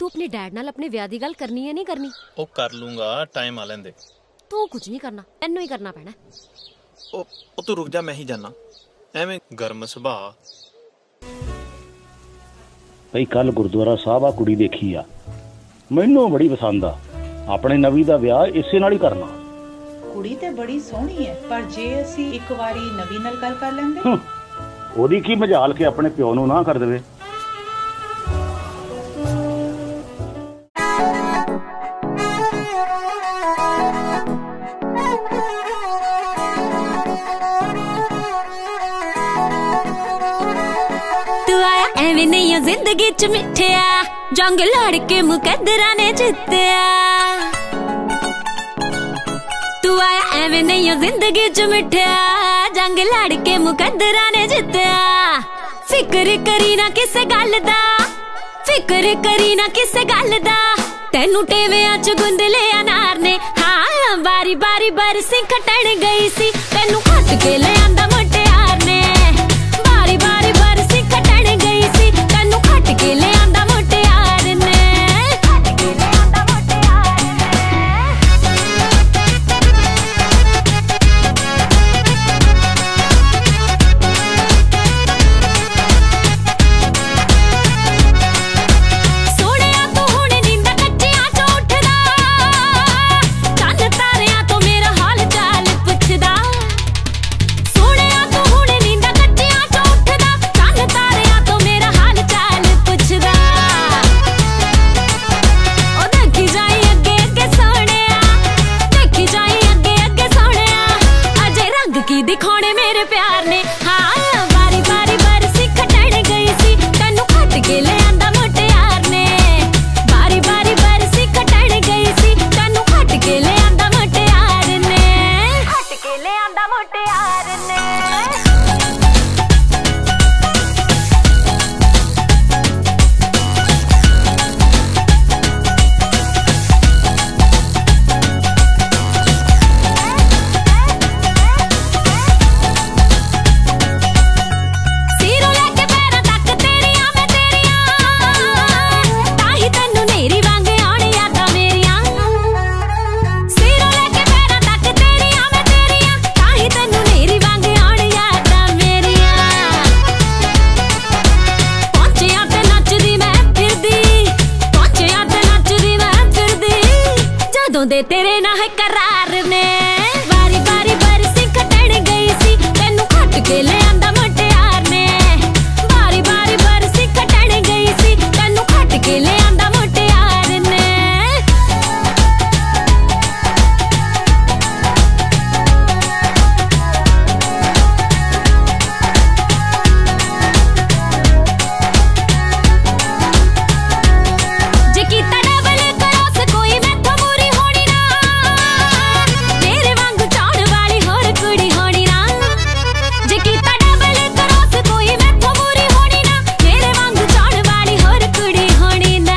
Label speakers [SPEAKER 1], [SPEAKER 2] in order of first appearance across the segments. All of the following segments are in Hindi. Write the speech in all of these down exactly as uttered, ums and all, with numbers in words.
[SPEAKER 1] तू अपने डैड नाल अपने ब्याह दी गल करनी है नहीं करनी?
[SPEAKER 2] ओ कर लूंगा, टाइम आ लेंदे।
[SPEAKER 1] तू कुछ नहीं करना, तैनू ही करना पैना।
[SPEAKER 2] ओ, ओ तू रुक जा, मैं ही जाना। एवें गर्म सुभाऽ।
[SPEAKER 3] भाई कल गुरुद्वारा साहब आ कुड़ी देखी आ, मैनू बड़ी पसंद आ। अपने नवी दा ब्याह इसे नाल ही करना।
[SPEAKER 4] कुड़ी ते बड़ी सोहनी है, पर जे असी एक वारी नवी नाल गल कर लेंदे,
[SPEAKER 3] ओदी की मजाल के अपने प्यो नू ना कर देवे।
[SPEAKER 5] एवें नहीं जिंदगी च मिठिया, जंग लड़ के मुकद्दरा ने जितया। तू आया एवें नहीं जिंदगी च मिठिया, जंग लड़ के मुकद्दरा ने जितया। फिक्र करी ना किसे गल दा, फिक्र करी ना किसे गल दा, तेनू टेवियां च गुंद लिया अनार ने। हाँ बारी बारी बरसी खटन गई सी, तेनू खट के ले आंदा मुटियार ने। बारी बारी बरसी खटन गई सी, तेनू खट के ले आंदा मुटियार ने। खट के ले आंदा मुटियार सोनिया तू हुण नींदा कच्चियां च उठदा, चन्न तारियां तो मेरा हाल चाल पुछदा। सोनिया तू हुण नींदा कच्चियां च उठदा, चन्न तारियां तो मेरा हाल चाल पुछदा। ओ देखी जाई अगे अगे सोनिया, देखी जाई अगे अगे सोनिया, अजे रंग की दिखाने मेरे प्यार ने। हाँ बारी बारी बरसी खटन गई सी, तेनू खट के ले आंदा मुटियार ने। बारी बारी बरसी खटन गई सी, तेनू खट के ले आंदा मुटियार ने। खट के ले आंदा मुटियार ने। सिरों लेके पैरां तक तेरियां मैं तेरियां, ताही तैनू नेरी वांग आउण यादां मेरियां। सिरों लेके पैरां तक तेरियां मैं तेरियां, ताही तैनू नेरी वांग आउण यादां मेरियां। पहुंचिया ते नचदी मैं फिरदी, पहुंचिया ते नचदी मैं फिरदी, जदों दे तेरे नाल करार ने। बारी बारी बरसी खटन गई सी, तेनू खट के ले आंदा मुटियार ने। बारी बारी बरसी खटन गई सी, तेनू खट के ले आंदा मुटियार ने। जे कीता डबल क्रॉस कोई मैथों मूरी होनी ना, मेरे वांगू चाहण वाली होर कुड़ी होनी ना। जे कीता डबल क्रॉस कोई मैथों मूरी होनी ना, मेरे वांगू चाहण वाली होर कुड़ी होनी ना।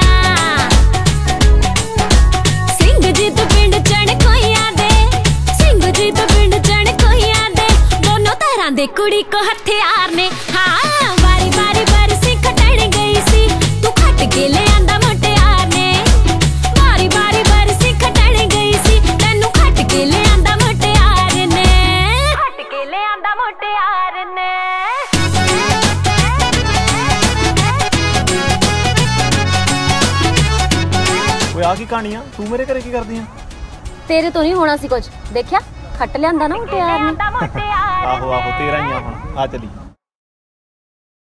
[SPEAKER 5] सिंह जीत पिंड चण कोइयां दे, सिंह जीत पिंड चण कोइयां दे, दोनों तरह दे कुड़ी को हथियार ने। हाँ बारी बारी बरसी खटन गई सी, तू खट के ले आंदा मुटियार ने। बारी बारी बरसी खटन गई सी, तेनू खट के ले आंदा मुटियार ने। खट के ले आंदा मुटियार ने।
[SPEAKER 2] ओए आ की कहानी आ? तू मेरे घरे की करदी आ?
[SPEAKER 1] तेरे तो नहीं होना सी कुछ, देखिया खट लियांदा ना मुटियार ने।
[SPEAKER 2] आहो आहो तेरा ही आ हुण, आ चली।